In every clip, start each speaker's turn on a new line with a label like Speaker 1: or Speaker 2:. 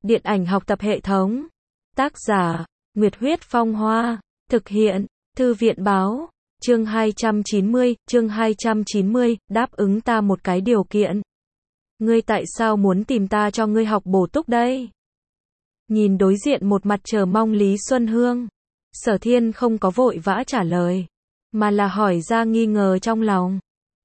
Speaker 1: Điện ảnh học tập hệ thống. Tác giả, Nguyệt Huyết Phong Hoa. Thực hiện, Thư viện Báo. Chương 290, đáp ứng ta một cái điều kiện. Ngươi tại sao muốn tìm ta cho ngươi học bổ túc đây? Nhìn đối diện một mặt chờ mong Lý Xuân Hương, Sở Thiên không có vội vã trả lời, mà là hỏi ra nghi ngờ trong lòng.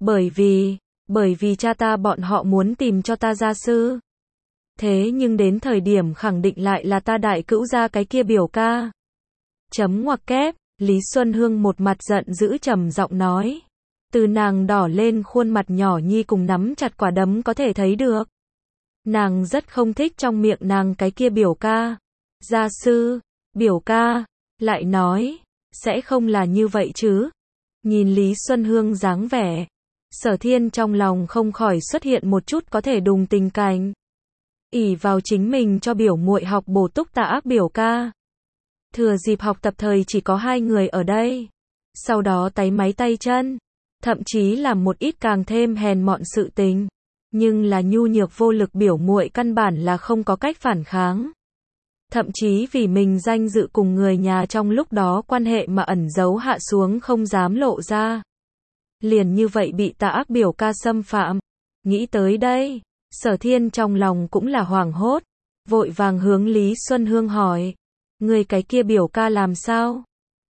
Speaker 1: Bởi vì cha ta bọn họ muốn tìm cho ta gia sư. Thế nhưng đến thời điểm khẳng định lại là ta đại cữu gia cái kia biểu ca. Chấm ngoặc kép, Lý Xuân Hương một mặt giận dữ trầm giọng nói. Từ nàng đỏ lên khuôn mặt nhỏ nhi cùng nắm chặt quả đấm có thể thấy được. Nàng rất không thích trong miệng nàng cái kia biểu ca. Gia sư, biểu ca, lại nói, sẽ không là như vậy chứ. Nhìn Lý Xuân Hương dáng vẻ, Sở Thiên trong lòng không khỏi xuất hiện một chút có thể đùng tình cảnh. Ỷ vào chính mình cho biểu muội học bổ túc tà ác biểu ca. Thừa dịp học tập thời chỉ có hai người ở đây. Sau đó táy máy tay chân, thậm chí làm một ít càng thêm hèn mọn sự tình. Nhưng là nhu nhược vô lực biểu muội căn bản là không có cách phản kháng. Thậm chí vì mình danh dự cùng người nhà trong lúc đó quan hệ mà ẩn giấu hạ xuống không dám lộ ra. Liền như vậy bị tà ác biểu ca xâm phạm. Nghĩ tới đây, Sở Thiên trong lòng cũng là hoảng hốt. Vội vàng hướng Lý Xuân Hương hỏi. Người cái kia biểu ca làm sao?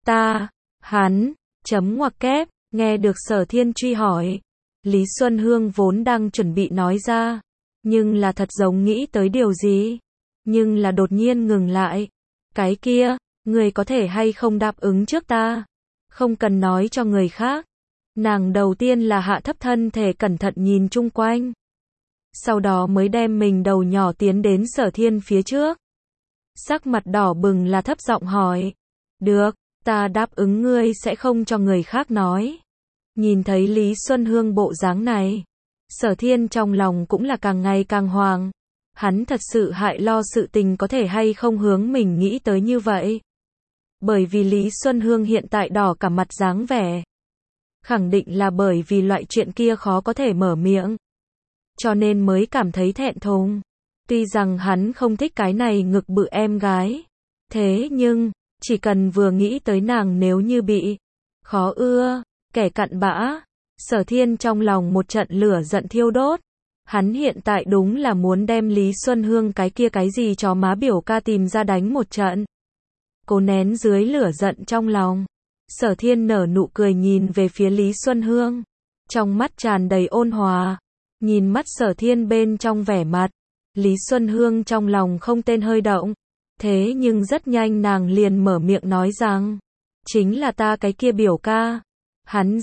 Speaker 1: Hắn, chấm ngoặc kép, nghe được Sở Thiên truy hỏi. Lý Xuân Hương vốn đang chuẩn bị nói ra. Nhưng là thật giống nghĩ tới điều gì. Nhưng là đột nhiên ngừng lại. Cái kia, người có thể hay không đáp ứng trước ta? Không cần nói cho người khác. Nàng đầu tiên là hạ thấp thân thể cẩn thận nhìn chung quanh. Sau đó mới đem mình đầu nhỏ tiến đến Sở Thiên phía trước. Sắc mặt đỏ bừng là thấp giọng hỏi. Được, ta đáp ứng ngươi sẽ không cho người khác nói. Nhìn thấy Lý Xuân Hương bộ dáng này, Sở Thiên trong lòng cũng là càng ngày càng hoàng. Hắn thật sự hại lo sự tình có thể hay không hướng mình nghĩ tới như vậy. Bởi vì Lý Xuân Hương hiện tại đỏ cả mặt dáng vẻ. Khẳng định là bởi vì loại chuyện kia khó có thể mở miệng. Cho nên mới cảm thấy thẹn thùng. Tuy rằng hắn không thích cái này ngực bự em gái. Thế nhưng, chỉ cần vừa nghĩ tới nàng nếu như bị khó ưa, kẻ cặn bã, Sở Thiên trong lòng một trận lửa giận thiêu đốt. Hắn hiện tại đúng là muốn đem Lý Xuân Hương cái kia cái gì chó má biểu ca tìm ra đánh một trận. Cố nén dưới lửa giận trong lòng. Sở Thiên nở nụ cười nhìn về phía Lý Xuân Hương. Trong mắt tràn đầy ôn hòa. Nhìn mắt Sở Thiên bên trong vẻ mặt. Lý Xuân Hương trong lòng không tên hơi động. Thế nhưng rất nhanh nàng liền mở miệng nói rằng. Chính là ta cái kia biểu ca. Hắn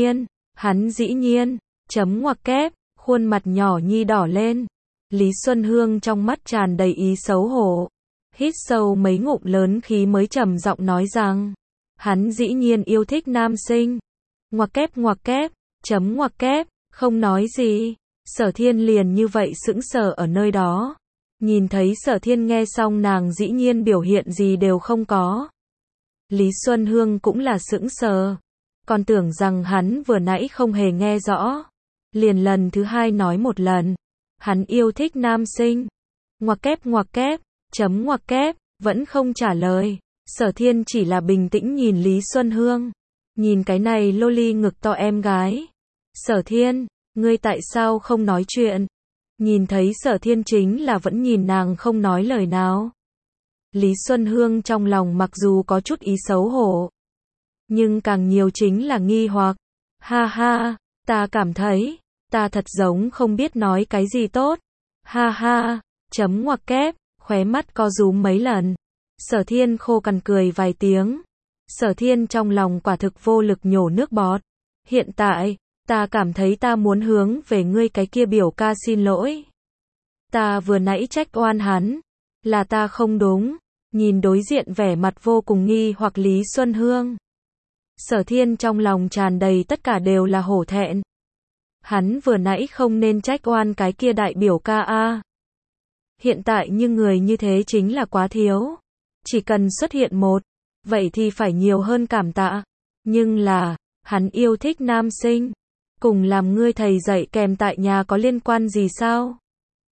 Speaker 1: dĩ nhiên. Chấm ngoặc kép. Khuôn mặt nhỏ nhi đỏ lên. Lý Xuân Hương trong mắt tràn đầy ý xấu hổ. Hít sâu mấy ngụm lớn khí mới trầm giọng nói rằng. Hắn dĩ nhiên yêu thích nam sinh. Ngoặc kép, chấm ngoặc kép, không nói gì. Sở Thiên liền như vậy sững sờ ở nơi đó. Nhìn thấy Sở Thiên nghe xong nàng dĩ nhiên biểu hiện gì đều không có. Lý Xuân Hương cũng là sững sờ. Còn tưởng rằng hắn vừa nãy không hề nghe rõ. Liền lần thứ hai nói một lần. Hắn yêu thích nam sinh. Ngoặc kép, chấm ngoặc kép, vẫn không trả lời. Sở Thiên chỉ là bình tĩnh nhìn Lý Xuân Hương. Nhìn cái này loli ngực to em gái. Sở Thiên, ngươi tại sao không nói chuyện? Nhìn thấy Sở Thiên chính là vẫn nhìn nàng không nói lời nào. Lý Xuân Hương trong lòng mặc dù có chút ý xấu hổ. Nhưng càng nhiều chính là nghi hoặc. Ha ha, ta cảm thấy, ta thật giống không biết nói cái gì tốt. Ha ha, chấm ngoặc kép, khóe mắt co rúm mấy lần. Sở Thiên khô cằn cười vài tiếng. Sở Thiên trong lòng quả thực vô lực nhổ nước bọt. Hiện tại, ta cảm thấy ta muốn hướng về ngươi cái kia biểu ca xin lỗi. Ta vừa nãy trách oan hắn. Là ta không đúng. Nhìn đối diện vẻ mặt vô cùng nghi hoặc Lý Xuân Hương. Sở Thiên trong lòng tràn đầy tất cả đều là hổ thẹn. Hắn vừa nãy không nên trách oan cái kia đại biểu ca a. Hiện tại như người như thế chính là quá thiếu. Chỉ cần xuất hiện một, vậy thì phải nhiều hơn cảm tạ. Nhưng là, hắn yêu thích nam sinh. Cùng làm ngươi thầy dạy kèm tại nhà có liên quan gì sao?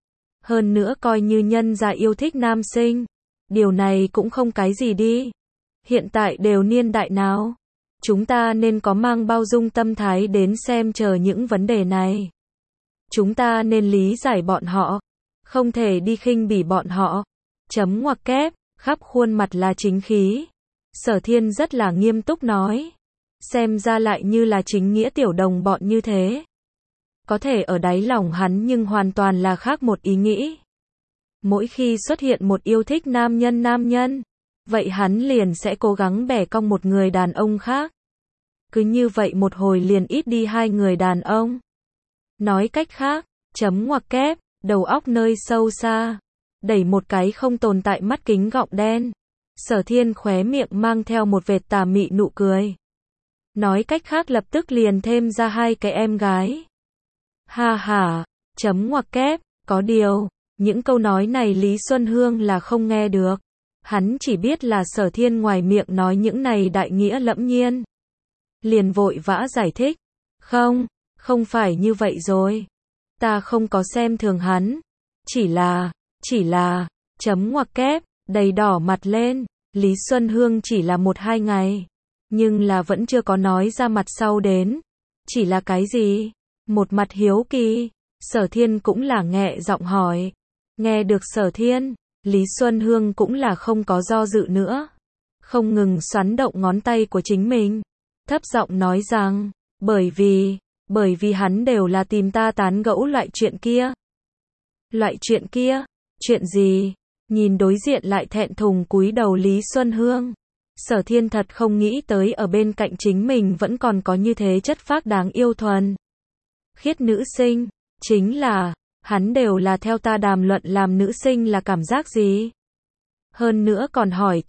Speaker 1: Hơn nữa coi như nhân gia yêu thích nam sinh. Điều này cũng không cái gì đi. Hiện tại đều niên đại nào. Chúng ta nên có mang bao dung tâm thái đến xem chờ những vấn đề này. Chúng ta nên lý giải bọn họ. Không thể đi khinh bỉ bọn họ. Chấm ngoặc kép, khắp khuôn mặt là chính khí. Sở Thiên rất là nghiêm túc nói. Xem ra lại như là chính nghĩa tiểu đồng bọn như thế. Có thể ở đáy lòng hắn nhưng hoàn toàn là khác một ý nghĩ. Mỗi khi xuất hiện một yêu thích nam nhân, vậy hắn liền sẽ cố gắng bẻ cong một người đàn ông khác. Cứ như vậy một hồi liền ít đi hai người đàn ông. Nói cách khác, chấm ngoặc kép, đầu óc nơi sâu xa, đẩy một cái không tồn tại mắt kính gọng đen. Sở Thiên khóe miệng mang theo một vệt tà mị nụ cười. Nói cách khác lập tức liền thêm ra hai cái em gái. Ha ha, chấm ngoặc kép, có điều, những câu nói này Lý Xuân Hương là không nghe được. Hắn chỉ biết là Sở Thiên ngoài miệng nói những này đại nghĩa lẫm nhiên. Liền vội vã giải thích. Không phải như vậy rồi. Ta không có xem thường hắn. Chỉ là, chấm ngoặc kép, đầy đỏ mặt lên. Lý Xuân Hương chỉ là 1-2 ngày. Nhưng là vẫn chưa có nói ra mặt sau đến. Chỉ là cái gì? Một mặt hiếu kỳ. Sở Thiên cũng là nghẹ giọng hỏi. Nghe được Sở Thiên, Lý Xuân Hương cũng là không có do dự nữa. Không ngừng xoắn động ngón tay của chính mình. Thấp giọng nói rằng, bởi vì hắn đều là tìm ta tán gẫu loại chuyện kia. Loại chuyện kia? Chuyện gì? Nhìn đối diện lại thẹn thùng cúi đầu Lý Xuân Hương. Sở Thiên thật không nghĩ tới ở bên cạnh chính mình vẫn còn có như thế chất phác đáng yêu thuần khiết nữ sinh. Chính là, hắn đều là theo ta đàm luận làm nữ sinh là cảm giác gì. Hơn nữa còn hỏi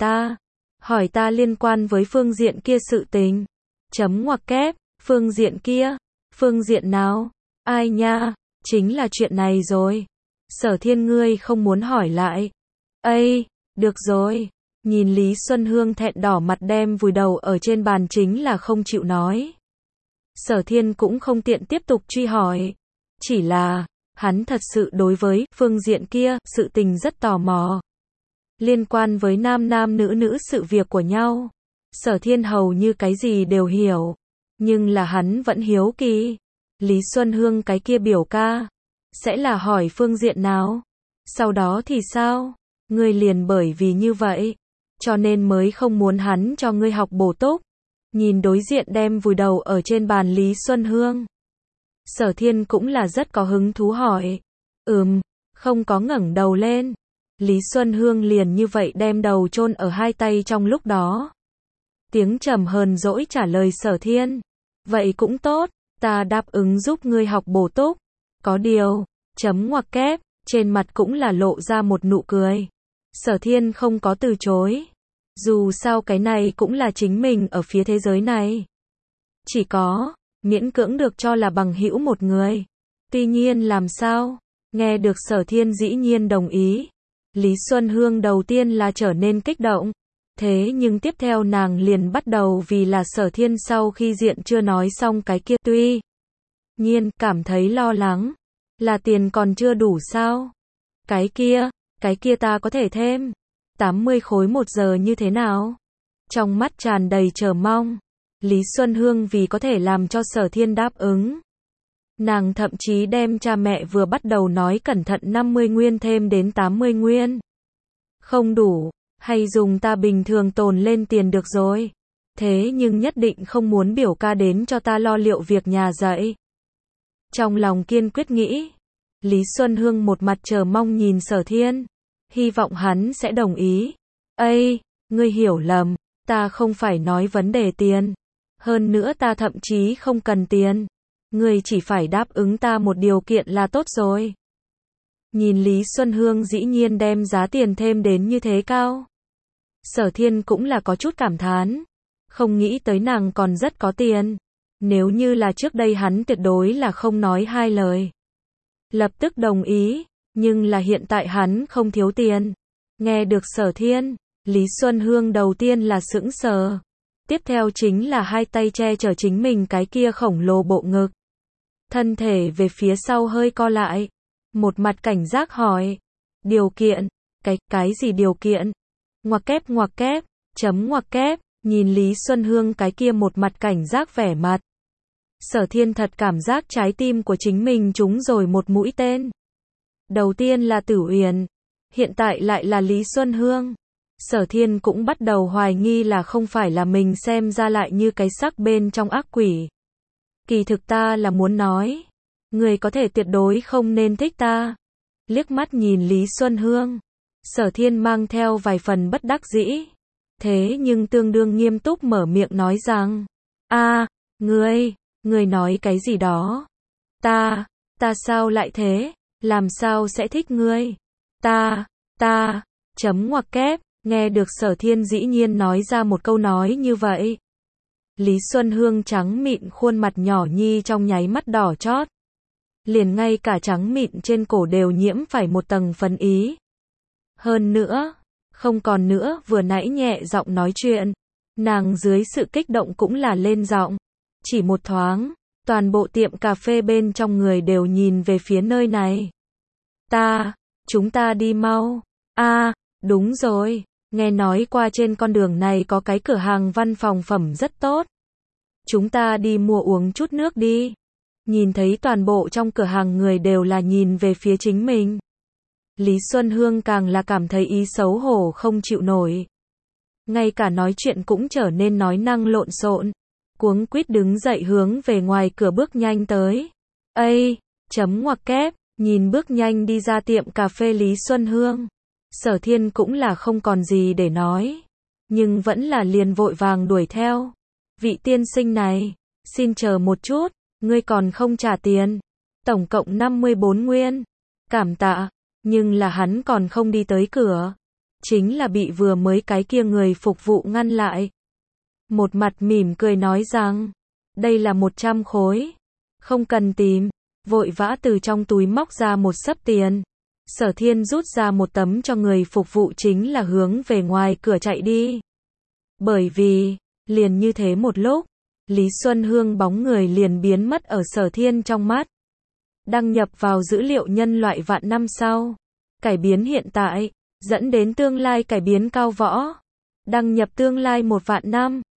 Speaker 1: ta liên quan với phương diện kia sự tình. Chấm ngoặc kép, phương diện kia, phương diện nào? Ai nha, chính là chuyện này rồi. Sở Thiên ngươi không muốn hỏi lại. Ây, được rồi. Nhìn Lý Xuân Hương thẹn đỏ mặt đem vùi đầu ở trên bàn chính là không chịu nói. Sở Thiên cũng không tiện tiếp tục truy hỏi. Chỉ là, hắn thật sự đối với phương diện kia, sự tình rất tò mò. Liên quan với nam nữ sự việc của nhau. Sở Thiên hầu như cái gì đều hiểu. Nhưng là hắn vẫn hiếu kỳ. Lý Xuân Hương cái kia biểu ca. Sẽ là hỏi phương diện nào? Sau đó thì sao? Ngươi liền bởi vì như vậy. Cho nên mới không muốn hắn cho ngươi học bổ túc. Nhìn đối diện đem vùi đầu ở trên bàn Lý Xuân Hương. Sở Thiên cũng là rất có hứng thú hỏi. Không có ngẩng đầu lên. Lý Xuân Hương liền như vậy đem đầu chôn ở hai tay trong lúc đó. Tiếng trầm hờn dỗi trả lời Sở Thiên. Vậy cũng tốt, ta đáp ứng giúp ngươi học bổ túc. Có điều, chấm ngoặc kép, trên mặt cũng là lộ ra một nụ cười. Sở Thiên không có từ chối. Dù sao cái này cũng là chính mình ở phía thế giới này. Chỉ có, miễn cưỡng được cho là bằng hữu một người. Tuy nhiên làm sao? Nghe được Sở Thiên dĩ nhiên đồng ý. Lý Xuân Hương đầu tiên là trở nên kích động. Thế nhưng tiếp theo nàng liền bắt đầu vì là Sở Thiên sau khi diện chưa nói xong cái kia tuy nhiên cảm thấy lo lắng. Là tiền còn chưa đủ sao? Cái kia ta có thể thêm 80 khối 1 giờ như thế nào? Trong mắt tràn đầy chờ mong. Lý Xuân Hương vì có thể làm cho Sở Thiên đáp ứng. Nàng thậm chí đem cha mẹ vừa bắt đầu nói cẩn thận 50 nguyên thêm đến 80 nguyên. Không đủ, hay dùng ta bình thường tồn lên tiền được rồi. Thế nhưng nhất định không muốn biểu ca đến cho ta lo liệu việc nhà dạy. Trong lòng kiên quyết nghĩ. Lý Xuân Hương một mặt chờ mong nhìn Sở Thiên. Hy vọng hắn sẽ đồng ý. Ây, ngươi hiểu lầm. Ta không phải nói vấn đề tiền. Hơn nữa ta thậm chí không cần tiền. Ngươi chỉ phải đáp ứng ta một điều kiện là tốt rồi. Nhìn Lý Xuân Hương dĩ nhiên đem giá tiền thêm đến như thế cao. Sở Thiên cũng là có chút cảm thán. Không nghĩ tới nàng còn rất có tiền. Nếu như là trước đây hắn tuyệt đối là không nói hai lời. Lập tức đồng ý. Nhưng là hiện tại hắn không thiếu tiền. Nghe được Sở Thiên, Lý Xuân Hương đầu tiên là sững sờ. Tiếp theo chính là hai tay che chở chính mình cái kia khổng lồ bộ ngực. Thân thể về phía sau hơi co lại. một mặt cảnh giác hỏi. Điều kiện? Cái gì điều kiện? Ngoặc kép, chấm ngoặc kép, nhìn Lý Xuân Hương cái kia một mặt cảnh giác vẻ mặt. Sở Thiên thật cảm giác trái tim của chính mình trúng rồi một mũi tên. Đầu tiên là Tử Uyển, hiện tại lại là Lý Xuân Hương. Sở Thiên cũng bắt đầu hoài nghi là không phải là mình xem ra lại như cái sắc bên trong ác quỷ. Kỳ thực ta là muốn nói, người có thể tuyệt đối không nên thích ta. Liếc mắt nhìn Lý Xuân Hương, Sở Thiên mang theo vài phần bất đắc dĩ. Thế nhưng tương đương nghiêm túc mở miệng nói rằng, ngươi nói cái gì đó? Ta sao lại thế? Làm sao sẽ thích ngươi? Chấm ngoặc kép, nghe được Sở Thiên dĩ nhiên nói ra một câu nói như vậy. Lý Xuân Hương trắng mịn khuôn mặt nhỏ nhi trong nháy mắt đỏ chót. Liền ngay cả trắng mịn trên cổ đều nhiễm phải một tầng phấn ý. Hơn nữa, không còn nữa vừa nãy nhẹ giọng nói chuyện, nàng dưới sự kích động cũng là lên giọng. Chỉ một thoáng, toàn bộ tiệm cà phê bên trong người đều nhìn về phía nơi này. Chúng ta đi mau. Đúng rồi, nghe nói qua trên con đường này có cái cửa hàng văn phòng phẩm rất tốt. Chúng ta đi mua uống chút nước đi. Nhìn thấy toàn bộ trong cửa hàng người đều là nhìn về phía chính mình. Lý Xuân Hương càng là cảm thấy ý xấu hổ không chịu nổi. Ngay cả nói chuyện cũng trở nên nói năng lộn xộn. Cuống quýt đứng dậy hướng về ngoài cửa bước nhanh tới. Chấm ngoặc kép, nhìn bước nhanh đi ra tiệm cà phê Lý Xuân Hương. Sở Thiên cũng là không còn gì để nói. Nhưng vẫn là liền vội vàng đuổi theo. Vị tiên sinh này, xin chờ một chút, ngươi còn không trả tiền. Tổng cộng 54 nguyên. Cảm tạ, nhưng là hắn còn không đi tới cửa. Chính là bị vừa mới cái kia người phục vụ ngăn lại. Một mặt mỉm cười nói rằng, đây là 100 khối. Không cần tìm, vội vã từ trong túi móc ra một xấp tiền. Sở Thiên rút ra một tấm cho người phục vụ chính là hướng về ngoài cửa chạy đi. Bởi vì, liền như thế một lúc, Lý Xuân Hương bóng người liền biến mất ở Sở Thiên trong mắt. Đăng nhập vào dữ liệu nhân loại vạn năm sau. Cải biến hiện tại, dẫn đến tương lai cải biến cao võ. Đăng nhập tương lai 1 vạn năm.